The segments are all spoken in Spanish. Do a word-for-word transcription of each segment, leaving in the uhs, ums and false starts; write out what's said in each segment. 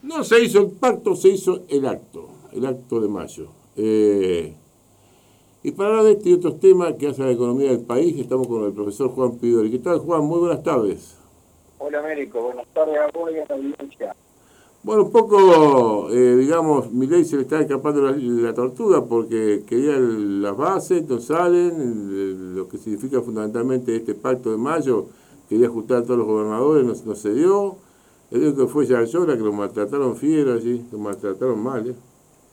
No se hizo el pacto, se hizo el acto, el acto de mayo. Eh, y para hablar de este y otros temas que hacen la economía del país, estamos con el profesor Juan Pidori. ¿Qué tal, Juan? Muy buenas tardes. Hola Américo, buenas tardes a vos y a la audiencia. Bueno, un poco, eh, digamos, Milei se le está escapando la, la tortuga porque quería el- las bases, no salen, el- lo que significa fundamentalmente este pacto de mayo, quería juntar a todos los gobernadores, no, no se dio. El único que fue Yarlora, que lo maltrataron fiero allí, lo maltrataron mal, ¿eh?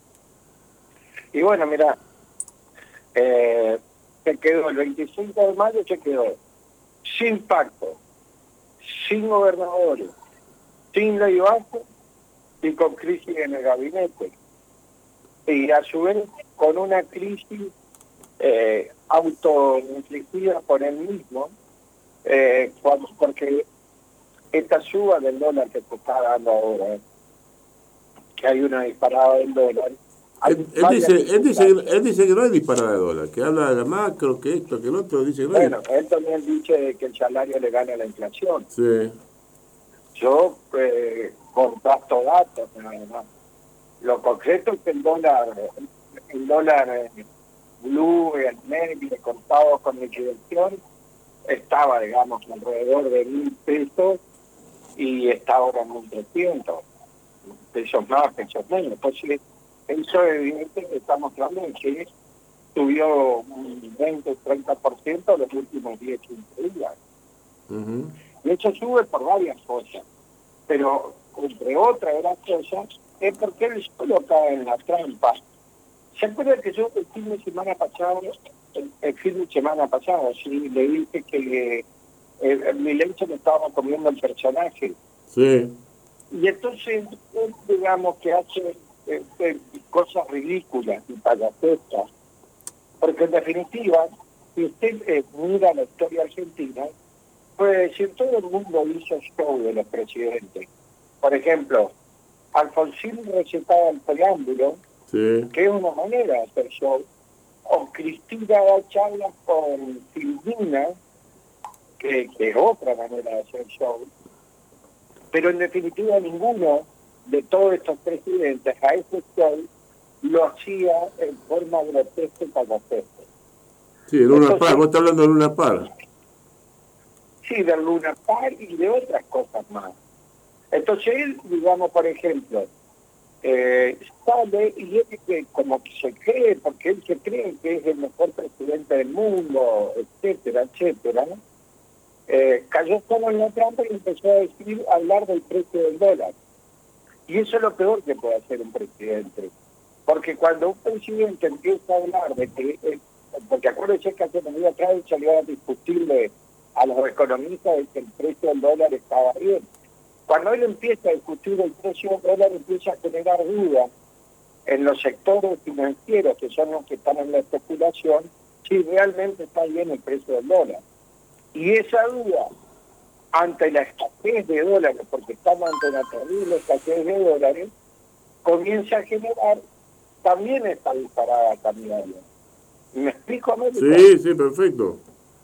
Y bueno, mira, eh, se quedó el veinticinco de mayo, se quedó sin pacto, sin gobernadores, sin ley bajo y con crisis en el gabinete. Y a su vez con una crisis eh, autoinfligida por él mismo, eh, cuando, porque esta suba del dólar que se está dando ahora, eh, que hay una disparada del dólar, hay Él, él varias dice, él, dice, circunstancias. él dice que no hay disparada de dólar, que habla de la macro, que esto, que el otro, dice que no hay. Bueno, él también dice que el salario le gana la inflación. Sí. Yo eh, comparto datos, nada más. Lo concreto es que el dólar, el dólar eh, blue, el medio, contado con liquidación, estaba, digamos, alrededor de mil pesos y está ahora en mil trescientos. Pesos más, pesos menos. Entonces, eso es evidente que está mostrando que subió un veinte treinta por ciento los últimos diez quince días. Uh-huh. Y eso sube por varias cosas, pero entre otras de las cosas es porque él solo cae en la trampa. ¿Se acuerdan que yo el fin de semana pasado, el, el fin de semana pasado, sí, le dije que eh, mi leche me estaba comiendo el personaje? Sí. Y entonces, él, digamos que hace eh, eh, cosas ridículas y payasescas. Porque en definitiva, si usted eh, mira la historia argentina, puede decir, todo el mundo hizo show de los presidentes. Por ejemplo, Alfonsín recetaba el preámbulo, Sí. que es una manera de hacer show, o Cristina da charlas con Silvina, que, que es otra manera de hacer show, pero en definitiva ninguno de todos estos presidentes a ese show lo hacía en forma grotesca y payasesca. Sí, de Luna Par, Entonces, vos estás hablando de Luna Par. sí, de Luna Par y de otras cosas más. Entonces él, digamos, por ejemplo, eh, sale y él que como que se cree, porque él se cree que es el mejor presidente del mundo, etcétera, etcétera, ¿no? eh, cayó solo en la trampa y empezó a decir, a hablar del precio del dólar. Y eso es lo peor que puede hacer un presidente. Porque cuando un presidente empieza a hablar de que, eh, porque acuérdense que hace unos días atrás salió a discutirle a los economistas de que el precio del dólar estaba bien. Cuando él empieza a discutir el precio del dólar, empieza a generar dudas en los sectores financieros, que son los que están en la especulación, si realmente está bien el precio del dólar. Y esa duda, ante la escasez de dólares, porque estamos ante una terrible escasez de dólares, comienza a generar también esta disparada cambiaria. ¿Me explico, Américo? Sí, sí, perfecto.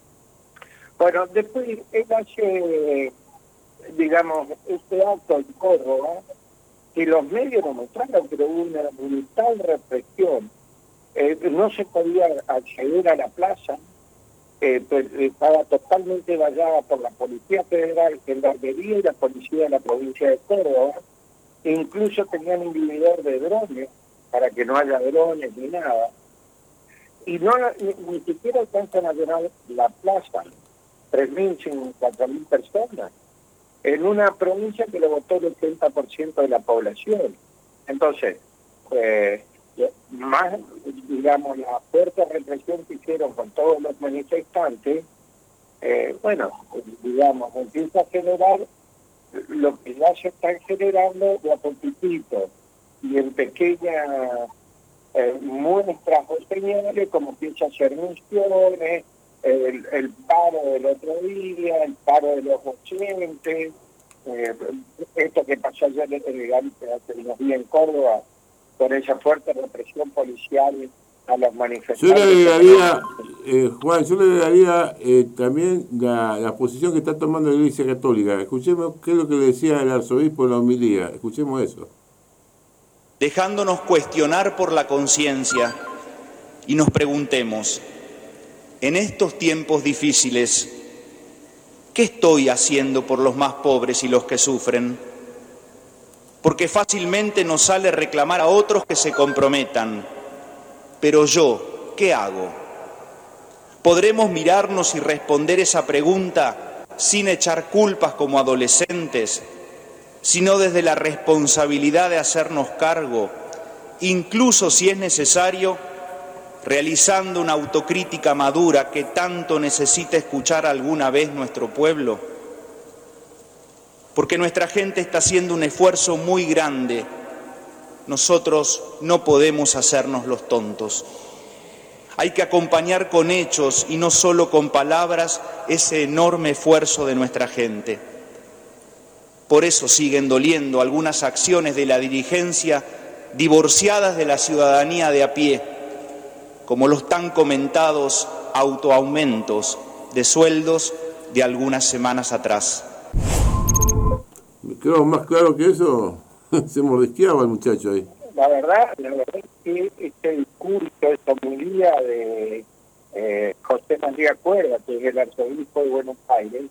Bueno, después él hace, digamos, este acto en Córdoba, que los medios nos mostraron, pero hubo una brutal represión. Eh, no se podía acceder a la plaza, eh, pues, estaba totalmente vallada por la Policía Federal, Gendarmería y la Policía de la provincia de Córdoba. E incluso tenían inhibidor de drones, para que no haya drones ni nada. Y no ni, ni siquiera alcanzan a llenar la plaza, tres mil, cuatro mil personas, en una provincia que lo votó el ochenta por ciento de la población. Entonces, eh, más, digamos, la fuerte represión que hicieron con todos los manifestantes, eh, bueno, digamos, empieza a generar lo que ya se están generando de a poquitito y en pequeñas eh, muestras o señales, como empieza a hacer misiones, el, el paro del otro día, el paro de los docentes, eh, esto que pasó ayer en el hace unos días en Córdoba, con esa fuerte represión policial a los manifestantes. Yo le agregaría, eh, Juan, yo le agregaría eh, también la, la posición que está tomando la Iglesia Católica. Escuchemos qué es lo que le decía el arzobispo en la homilía. Escuchemos eso. Dejándonos cuestionar por la conciencia y nos preguntemos, en estos tiempos difíciles, ¿qué estoy haciendo por los más pobres y los que sufren? Porque fácilmente nos sale reclamar a otros que se comprometan. Pero yo, ¿qué hago? ¿Podremos mirarnos y responder esa pregunta sin echar culpas como adolescentes, sino desde la responsabilidad de hacernos cargo, incluso si es necesario, realizando una autocrítica madura que tanto necesita escuchar alguna vez nuestro pueblo? Porque nuestra gente está haciendo un esfuerzo muy grande. Nosotros no podemos hacernos los tontos. Hay que acompañar con hechos y no solo con palabras ese enorme esfuerzo de nuestra gente. Por eso siguen doliendo algunas acciones de la dirigencia divorciadas de la ciudadanía de a pie, como los tan comentados autoaumentos de sueldos de algunas semanas atrás. ¿Me quedó más claro que eso? Se mordisqueaba el muchacho ahí. La verdad, la verdad es que este discurso, esta homilía de eh, José María Cuerda, que es el arzobispo de Buenos Aires,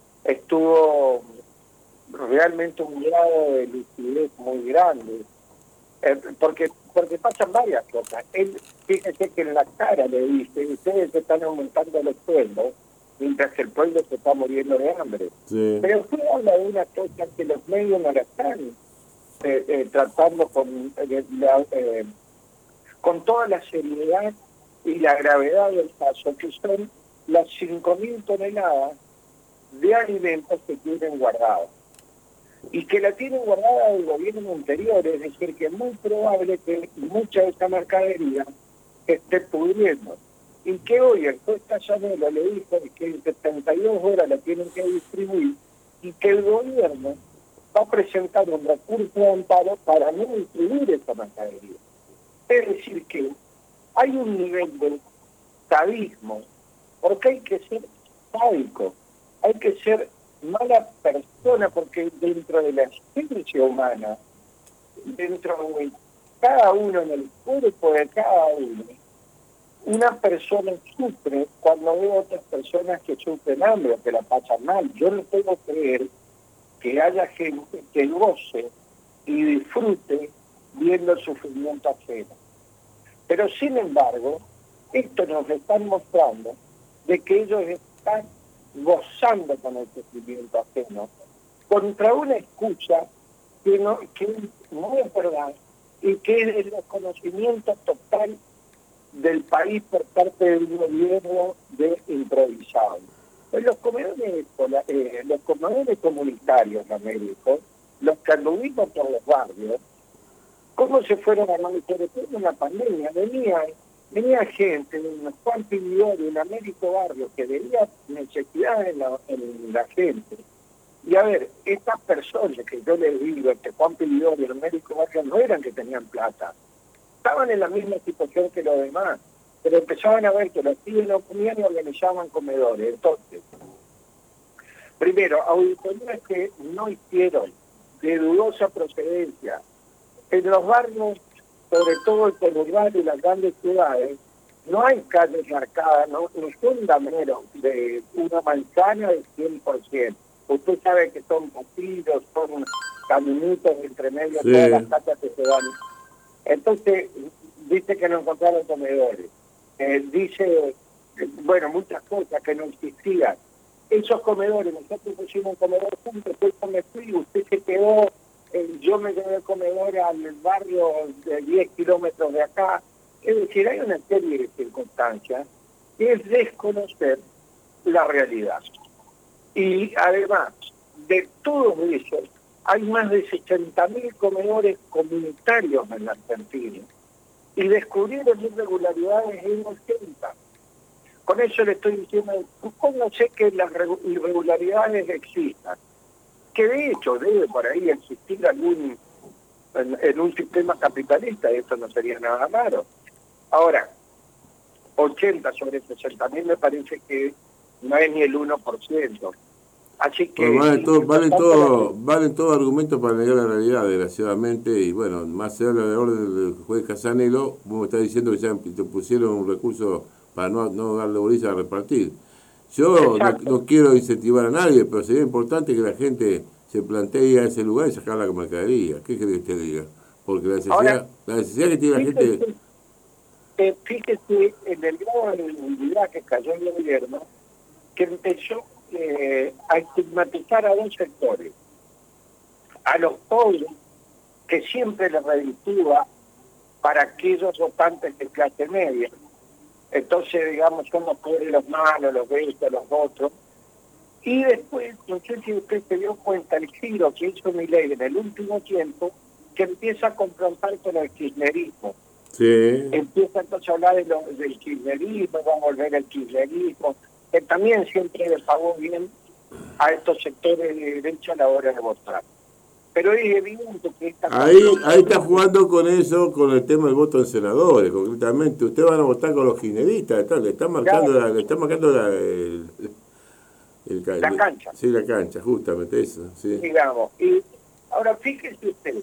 estuvo realmente un grado de lucidez muy grande, eh, porque porque pasan varias cosas. Él, fíjese que en la cara le dice, ustedes están aumentando los sueldos, mientras que el pueblo se está muriendo de hambre. Sí. Pero usted habla de una cosa que los medios no la están eh, eh, tratando con, eh, la, eh, con toda la seriedad y la gravedad del caso, que son las cinco mil toneladas de alimentos que tienen guardados. Y que la tienen guardada del gobierno anterior, es decir, que es muy probable que mucha de esta mercadería esté pudriendo. Y que hoy el juez Casanelo le dijo que en setenta y dos horas la tienen que distribuir y que el gobierno va a presentar un recurso de amparo para no distribuir esa mercadería. Es decir, que hay un nivel de sadismo, porque hay que ser sádico, hay que ser mala persona, porque dentro de la especie humana, dentro de cada uno, en el cuerpo de cada uno, una persona sufre cuando ve a otras personas que sufren hambre o que la pasan mal. Yo no puedo creer que haya gente que goce y disfrute viendo el sufrimiento ajeno. Pero sin embargo, esto nos está mostrando de que ellos están gozando con el sufrimiento ajeno, contra una excusa que no, que no es verdad y que es el desconocimiento total del país por parte del gobierno de improvisado. Pues los comedores, eh, los comedores comunitarios, los médicos, los que anduvimos por los barrios, ¿cómo se fueron a manejar después de una pandemia? Venía, venía gente de unos Juan Pilidori, un Américo Barrio, que veía necesidad en la, en la gente. Y a ver, estas personas que yo les digo, que Juan Pilidori y el Américo Barrio no eran que tenían plata, estaban en la misma situación que los demás, pero empezaban a ver que los pibes no comían y organizaban comedores. Entonces, primero, auditorías que no hicieron, de dudosa procedencia, en los barrios, sobre todo el conurbano y las grandes ciudades, no hay calles marcadas, no, no son dameros de una manzana del cien por ciento. Usted sabe que son pasillos, son caminitos entre medio de sí. Todas las casas que se dan. Entonces, dice que no encontraron comedores. Eh, dice, bueno, muchas cosas que no existían. Esos comedores, nosotros pusimos un comedor juntos, después yo me fui, usted se quedó, eh, yo me quedé el comedor al barrio de diez kilómetros de acá. Es decir, hay una serie de circunstancias que es desconocer la realidad. Y además de todos esos, hay más de sesenta mil comedores comunitarios en la Argentina. Y descubrieron irregularidades en ochenta. Con eso le estoy diciendo, ¿cómo sé que las irregularidades existan? Que de hecho debe por ahí existir algún, en, en un sistema capitalista, esto no sería nada malo. Ahora, ochenta sobre sesenta mil me parece que no es ni el uno por ciento. Así que... Pues valen todos valen la... todo, valen todo argumentos para negar la realidad, desgraciadamente, y bueno, más allá de la orden del juez Casanelo, vos me estás diciendo que ya te pusieron un recurso para no, no darle bolilla a repartir. Yo no, no quiero incentivar a nadie, pero sería importante que la gente se plantee a ese lugar y sacar la mercadería. ¿Qué quiere que usted diga? Porque la necesidad, Ahora, la necesidad que tiene la fíjese, gente... Eh, fíjese en el grado de debilidad que cayó el gobierno, que empezó eh, a estigmatizar a dos sectores. A los pobres, que siempre les reditúa para aquellos votantes de clase media. Entonces, digamos, son los pobres los malos, los bestos, los otros. Y después, no sé si usted se dio cuenta, el giro que hizo Milei en el último tiempo, que empieza a confrontar con el kirchnerismo. Sí. Empieza entonces a hablar de lo, del kirchnerismo, va a volver el kirchnerismo, que también siempre le pagó bien a estos sectores de derecha a la hora de votar. Pero es evidente que esta... Ahí, ahí está jugando con eso, con el tema del voto en senadores, concretamente. Ustedes van a votar con los kirchneristas, está, le están marcando, claro. la, le están marcando la, el, el, el, la cancha. Sí, la cancha, justamente eso. Sí. Digamos, y ahora fíjese usted,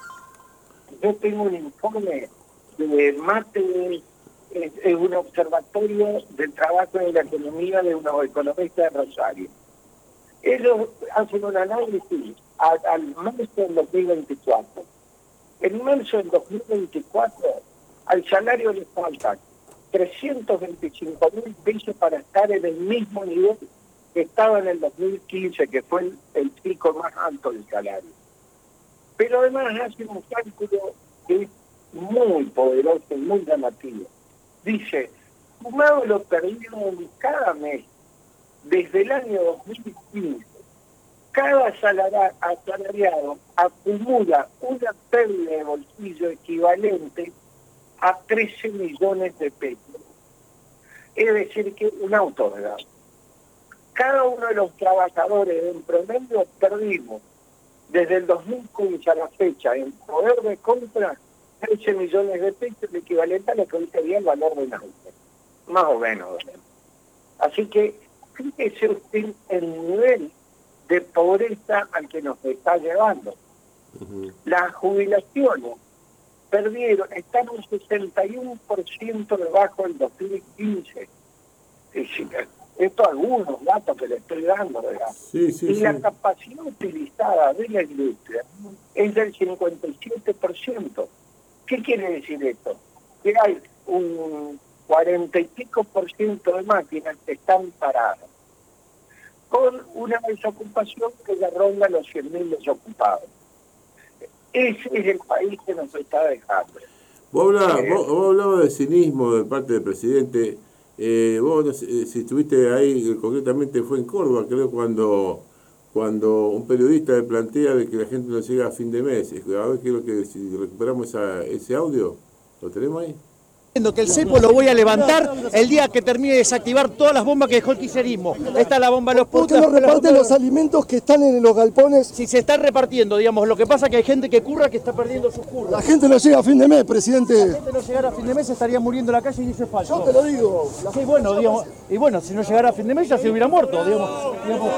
yo tengo un informe de Mate, es, es un observatorio del trabajo de la economía de unos economistas de Rosario. Ellos hacen un análisis al, al marzo del dos mil veinticuatro. En marzo del dos mil veinticuatro al salario le faltan trescientos veinticinco mil pesos para estar en el mismo nivel que estaba en el dos mil quince, que fue el, el pico más alto del salario. Pero además hace un cálculo que es muy poderoso y muy llamativo. Dice, sumado lo perdido en cada mes desde el año dos mil quince, cada asalariado acumula una pérdida de bolsillo equivalente a trece millones de pesos. Es decir, que un auto, ¿verdad? Cada uno de los trabajadores en promedio perdimos desde el dos mil quince a la fecha en poder de compra trece millones de pesos, el equivalente a lo que hoy sería el valor de un auto. Más o menos. ¿verdad? Así que fíjese usted el nivel de pobreza al que nos está llevando. Uh-huh. Las jubilaciones perdieron, están un sesenta y uno por ciento debajo del dos mil quince. Esto algunos datos que le estoy dando, ¿verdad? Sí, sí, y sí. la capacidad utilizada de la industria es del cincuenta y siete por ciento. ¿Qué quiere decir esto? Que hay un cuarenta y pico por ciento de máquinas que están paradas, con una desocupación que ya ronda los cien mil desocupados. Ese es el país que nos está dejando. Vos hablabas, eh, vos, vos hablabas de cinismo de parte del presidente. Eh, vos, no sé, si estuviste ahí, concretamente fue en Córdoba, creo, cuando cuando un periodista le plantea de que la gente no llega a fin de mes. A ver, quiero que si recuperamos esa, ese audio, ¿lo tenemos ahí? Que el cepo lo voy a levantar el día que termine de desactivar todas las bombas que dejó el kirchnerismo. Esta es la bomba de los putos. ¿Por qué no reparten los alimentos que están en los galpones? Si se están repartiendo, digamos, lo que pasa es que hay gente que curra que está perdiendo sus curras. La gente no llega a fin de mes, presidente. Si la gente no llegara a fin de mes estaría muriendo en la calle y eso es falso. Yo te lo digo. Sí, bueno, digamos, y bueno, si no llegara a fin de mes ya se hubiera muerto, digamos. digamos.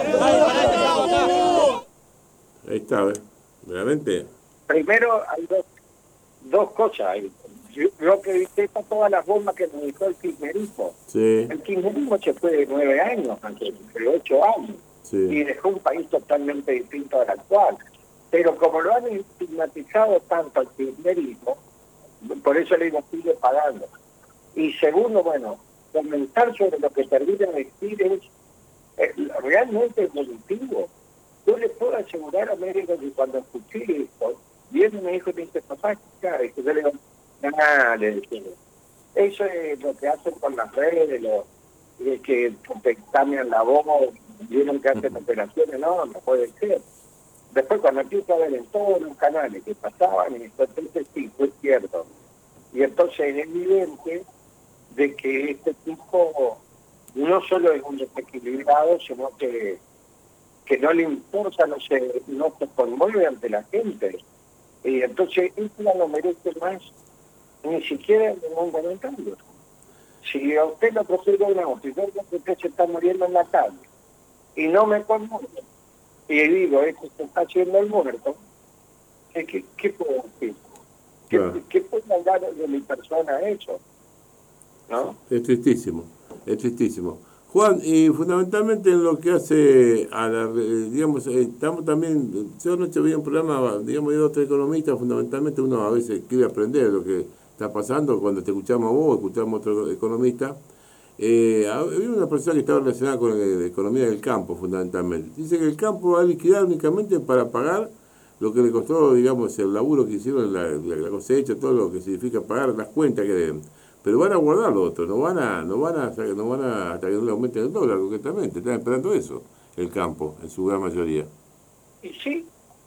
Ahí está, ¿eh? Realmente. Primero hay dos, dos cosas ahí. Yo que detesta todas las bombas que nos dejó el kirchnerismo. Sí. El kirchnerismo se fue de nueve años, de ocho años, sí. Y dejó un país totalmente distinto al actual. Pero como lo han estigmatizado tanto el kirchnerismo, por eso le digo, sigue pagando. Y segundo, bueno, comentar sobre lo que termina de decir es eh, realmente positivo. Yo le puedo asegurar a América que cuando escuché esto, viene mi hijo y me dice, papá, ¿qué es? Y yo le digo, nada, le dije, eso es lo que hacen con las redes, lo, es que te cambian la voz, vieron que hacen operaciones, no, no puede ser. Después cuando empiezo a ver en todos los canales que pasaban, y entonces sí, fue cierto. Y entonces es evidente de que este tipo no solo es un desequilibrado, sino que, que no le importa, no se, no se conmueve ante la gente. Y entonces esto no lo merece más ni siquiera ningún comentario. Si a usted lo procede un auto y yo creo que usted se está muriendo en la calle y no me conmueve, y digo, este se está haciendo el muerto, ¿qué, qué, qué puedo decir? ¿Qué, Claro. ¿Qué puede hablar de mi persona eso? ¿No? Es tristísimo, es tristísimo. Juan, y fundamentalmente en lo que hace a la, eh, digamos, eh, estamos también, yo anoche vi un programa, digamos, de otro economista, fundamentalmente uno a veces quiere aprender lo que está pasando cuando te escuchamos a vos, escuchamos a otro economista. Eh, había una persona que estaba relacionada con la economía del campo, fundamentalmente. Dice que el campo va a liquidar únicamente para pagar lo que le costó, digamos, el laburo que hicieron, la, la cosecha, todo lo que significa pagar las cuentas que deben. Pero van a guardar lo otro, no van a, no van a, no van a, hasta que no le aumenten el dólar, concretamente. Están esperando eso, el campo, en su gran mayoría. Y sí,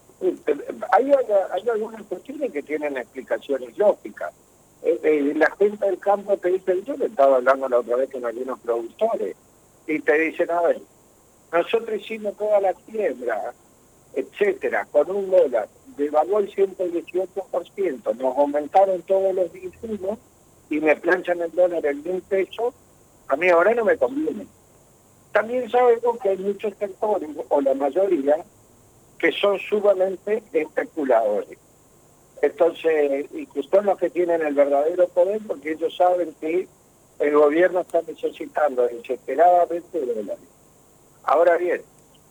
hay, hay algunas cuestiones que tienen explicaciones lógicas. Eh, eh, la gente del campo te dice, yo le estaba hablando la otra vez con algunos productores, y te dicen, a ver, nosotros hicimos toda la siembra, etcétera, con un dólar, devaluó el ciento dieciocho por ciento, nos aumentaron todos los insumos y me planchan el dólar en mil pesos, a mí ahora no me conviene. También sabemos que hay muchos sectores, o la mayoría, que son sumamente especuladores. Entonces, y que son los que tienen el verdadero poder, porque ellos saben que el gobierno está necesitando desesperadamente dólares. Ahora bien,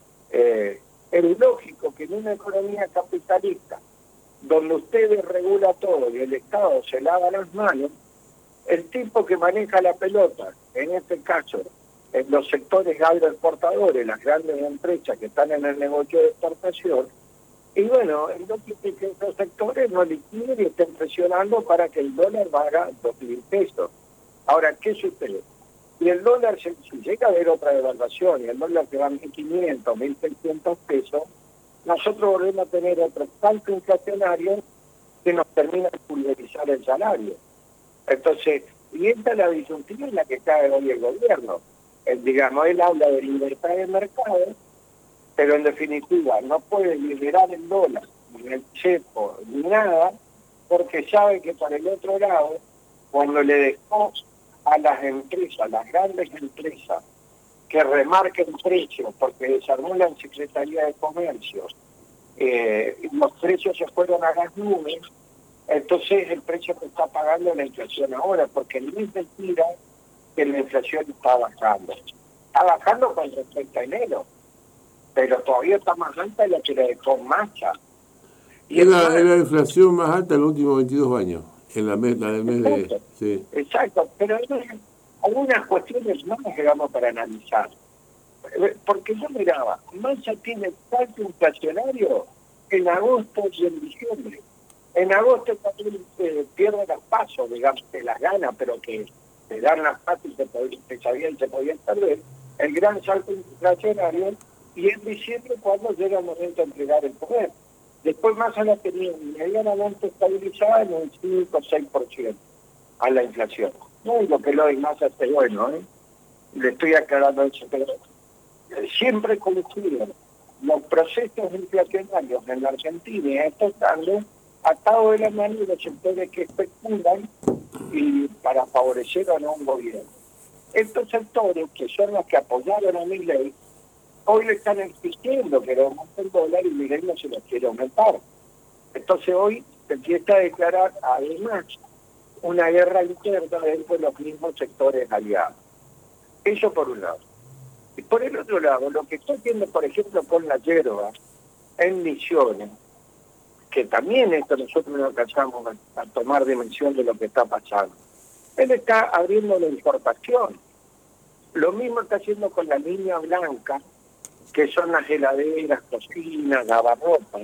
eh, es lógico que en una economía capitalista, donde usted regula todo y el Estado se lava las manos, el tipo que maneja la pelota, en este caso, en los sectores agroexportadores, las grandes empresas que están en el negocio de exportación, y bueno, es lógico que esos sectores no liquiden y estén presionando para que el dólar valga dos mil pesos. Ahora, ¿qué sucede? Y el dólar, si llega a haber otra devaluación y el dólar se va a mil quinientos, mil seiscientos pesos, nosotros volvemos a tener otro salto inflacionario que nos termina de pulverizar el salario. Entonces, y esta es la disyuntiva en la que está hoy el gobierno. El, digamos, él habla de libertad de mercado, pero en definitiva no puede liberar el dólar, ni el cepo, ni nada, porque sabe que por el otro lado, cuando le dejó a las empresas, las grandes empresas, que remarquen precios, porque desarmó la Secretaría de Comercio, eh, los precios se fueron a las nubes, entonces el precio que está pagando la inflación ahora, porque no es mentira que la inflación está bajando. Está bajando con respecto a enero, pero todavía está más alta de la que le dejó Massa. Y es la, es la inflación más alta en los últimos veintidós años, en la, mes, la del mes exacto, de... Sí. Exacto, pero hay algunas cuestiones más que vamos para analizar. Porque yo miraba, Massa tiene tanto inflacionario en agosto y en diciembre. En agosto también eh, pierde las pasos, digamos, que las gana, pero que se dan las pasos y se, se sabían se podían perder. El gran salto inflacionario, y en diciembre cuando llega el momento de entregar el poder. Después Massa la tenía medianamente estabilizada en un cinco o seis por ciento a la inflación. No digo que lo de Massa esté bueno, ¿eh? Le estoy aclarando eso, pero siempre coinciden los procesos inflacionarios en la Argentina y estos estando atados de la mano de los sectores que especulan y para favorecer o no un gobierno. Estos sectores, que son los que apoyaron a Milei, hoy le están exigiendo que le aumente el dólar y Milei no se lo quiere aumentar. Entonces hoy se empieza a declarar además una guerra interna dentro de los mismos sectores aliados. Eso por un lado. Y por el otro lado, lo que estoy viendo, por ejemplo, con la yerba en Misiones, que también esto nosotros no alcanzamos a, a tomar dimensión de lo que está pasando. Él está abriendo la importación. Lo mismo está haciendo con la línea blanca, que son las heladeras, cocinas, lavarropas.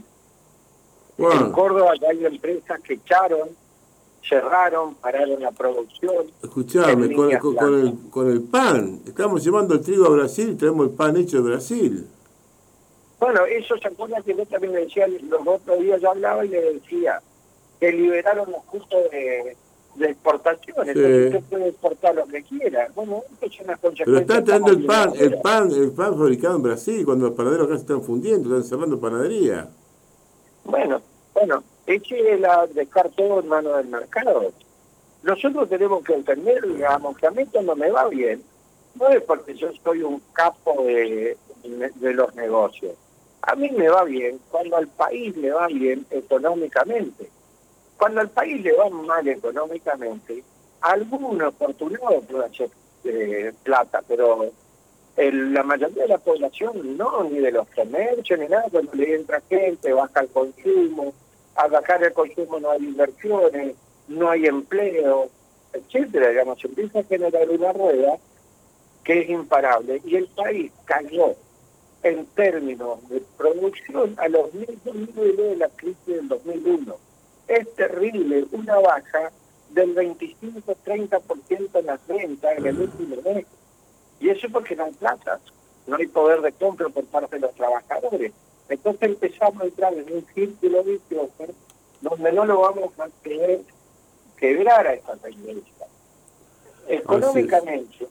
Wow. En Córdoba ya hay empresas que echaron, cerraron, pararon la producción. Escuchame, con, con, con, el, con el pan, estamos llevando el trigo a Brasil y traemos el pan hecho de Brasil. Bueno, eso se acuerda que yo también le decía, los otros días yo hablaba y le decía que liberaron los costos de, de exportación, sí. Entonces usted puede exportar lo que quiera. Bueno, esto es una consecuencia. Pero está trayendo el pan, el pan, el pan fabricado en Brasil, cuando los panaderos acá se están fundiendo, están cerrando panadería. Bueno, bueno, eche la dejar todo en manos del mercado. nosotros tenemos que entender, digamos, que a mí cuando me va bien, no es porque yo soy un capo de, de los negocios. A mí me va bien cuando al país le va bien económicamente. Cuando al país le va mal económicamente, algún afortunado puede hacer eh, plata, pero el, la mayoría de la población no, ni de los comercios, ni nada. Cuando le entra gente, baja el consumo, al bajar el consumo no hay inversiones, no hay empleo, etcétera. Digamos, se empieza a generar una rueda que es imparable, y el país cayó en términos de producción a los mismos niveles de la crisis del dos mil uno. Es terrible, una baja del veinticinco a treinta por ciento en las ventas en el último mes. Y eso porque no hay plata, no hay poder de compra por parte de los trabajadores. Entonces empezamos a entrar en un círculo vicioso donde no lo vamos a poder quebrar a esta tendencia. Económicamente,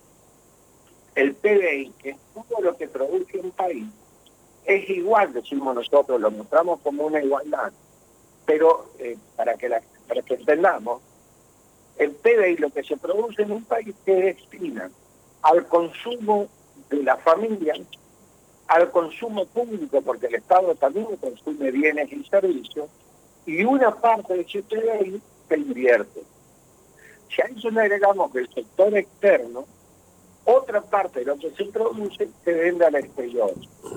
el P B I, que es todo lo que produce un país, es igual, decimos nosotros, lo mostramos como una igualdad, pero eh, para que la, para que entendamos, el P B I, lo que se produce en un país, se destina al consumo de la familia, al consumo público, porque el Estado también consume bienes y servicios, y una parte de ese P B I se invierte. Si a eso le agregamos que el sector externo, otra parte de lo que se produce se vende al exterior.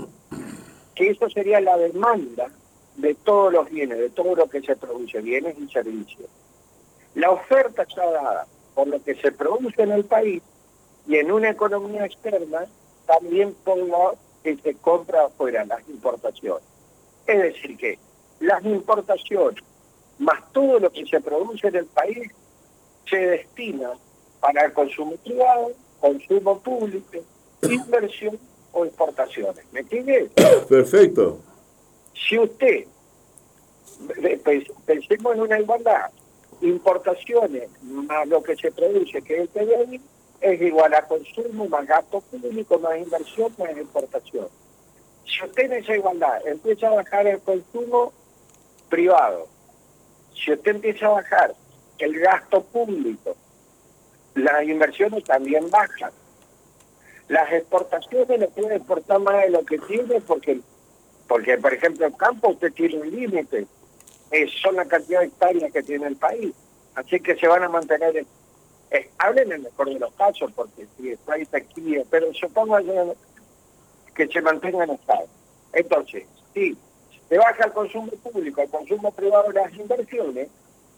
Que eso sería la demanda de todos los bienes, de todo lo que se produce, bienes y servicios. La oferta está dada por lo que se produce en el país y en una economía externa también por lo que se compra afuera, las importaciones. Es decir que las importaciones más todo lo que se produce en el país se destina para el consumo privado, consumo público, inversión o exportaciones. ¿Me entiendes? Perfecto. Si usted, pensemos en una igualdad, importaciones más lo que se produce, que es el P B I, es igual a consumo más gasto público, más inversión, más exportación. Si usted en esa igualdad empieza a bajar el consumo privado, si usted empieza a bajar el gasto público, las inversiones también bajan. Las exportaciones le pueden exportar más de lo que tiene porque, porque por ejemplo, el campo usted tiene un límite. Eh, son la cantidad de hectáreas que tiene el país. Así que se van a mantener... Eh, hablen en el mejor de los casos, porque si el país aquí, pero supongo que se mantengan estables. Entonces, si se baja el consumo público, el consumo privado, las inversiones,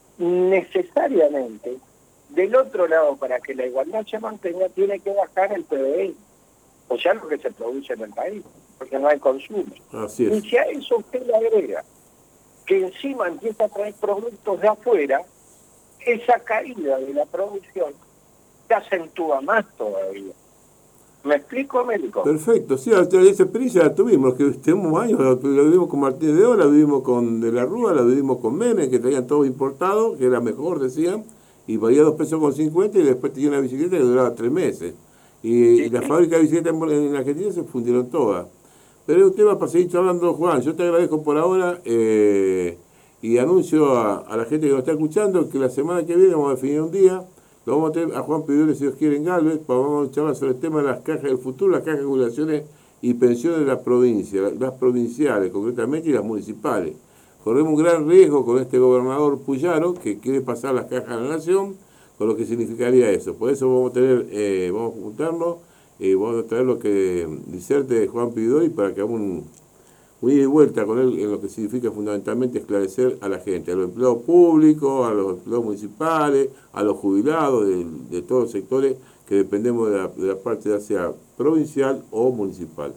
necesariamente... Del otro lado, para que la igualdad se mantenga, tiene que bajar el P B I, o sea, lo que se produce en el país, porque no hay consumo. Así es. Y si a eso usted le agrega que encima empieza a traer productos de afuera, esa caída de la producción se acentúa más todavía. ¿Me explico, Américo? Perfecto, sí, esa experiencia la tuvimos, que tenemos años, la vivimos con Martínez de Oz, la vivimos con De la Rúa, la vivimos con Menem, que traían todo importado, que era mejor, decían, y valía dos pesos con cincuenta y después tenía una bicicleta que duraba tres meses. Y, sí, y la sí. fábrica de bicicletas en, en Argentina se fundieron todas. Pero es un tema para seguir charlando, Juan. Yo te agradezco por ahora eh, y anuncio a, a la gente que nos está escuchando que la semana que viene vamos a definir un día, lo vamos a tener a Juan Pidores, si Dios quiere, en Galvez, para vamos a charlar sobre el tema de las cajas del futuro, las cajas de jubilaciones y pensiones de las provincias, las provinciales concretamente y las municipales. Corremos un gran riesgo con este gobernador Puyaro que quiere pasar las cajas a la nación, con lo que significaría eso. Por eso vamos a tener, eh, vamos a juntarnos, eh, vamos a traer lo que diserte Juan Pidori para que hagamos un, un ida y vuelta con él en lo que significa fundamentalmente esclarecer a la gente, a los empleados públicos, a los empleados municipales, a los jubilados de, de todos los sectores que dependemos de la, de la parte ya sea provincial o municipal.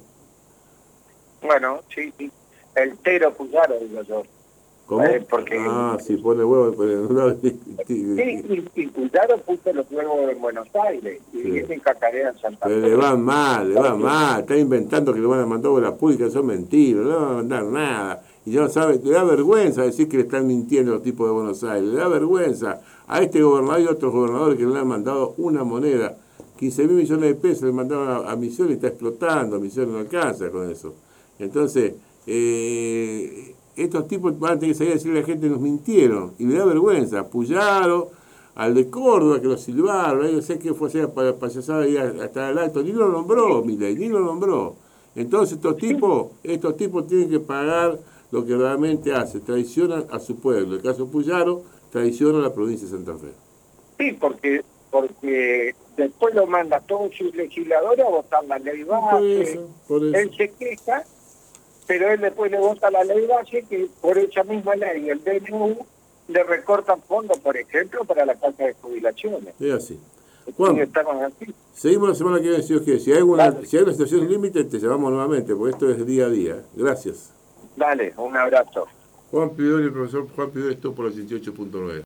Bueno, sí, sí. El Tero Puyaro, digo yo. ¿Cómo? Eh, porque, ah, sí, pone huevos. Pone... sí, y, y Puyaro puso los huevos en Buenos Aires y sí. Viene cacarea en Santa Fe. Pero le van mal, le van mal. Está inventando que le van a mandar obras públicas, son mentiras, no le van a mandar nada. Y ya no sabe, le da vergüenza decir que le están mintiendo a los tipos de Buenos Aires. Le da vergüenza a este gobernador y a otros gobernadores que no le han mandado una moneda. quince mil millones de pesos le mandaron a, a Misiones y está explotando. Misiones no alcanza con eso. Entonces, eh, estos tipos van a tener que salir a decirle a la gente nos mintieron y le da vergüenza a Puyaro, al de Córdoba, que lo silbaron, yo sé que fue a hacer payasada ahí hasta el alto, ni lo nombró, Milei, ni lo nombró. Entonces estos tipos, estos tipos tienen que pagar lo que realmente hace, traicionan a su pueblo. El caso Puyaro traiciona a la provincia de Santa Fe. Sí, porque porque después lo manda a todos sus legisladores a votar la ley base. Por eso, por eso. Él se queja, pero él después le vota la ley base, que por esa misma ley el D N U le recortan fondos, por ejemplo, para la casa de jubilaciones. Es así. Juan, estamos así. Seguimos la semana que viene, si Dios quiere. Si hay alguna, si hay una situación límite, te llamamos nuevamente, porque esto es día a día. Gracias. Dale, un abrazo. Juan Pidori, el profesor Juan Pidori, esto por los dieciocho punto nueve.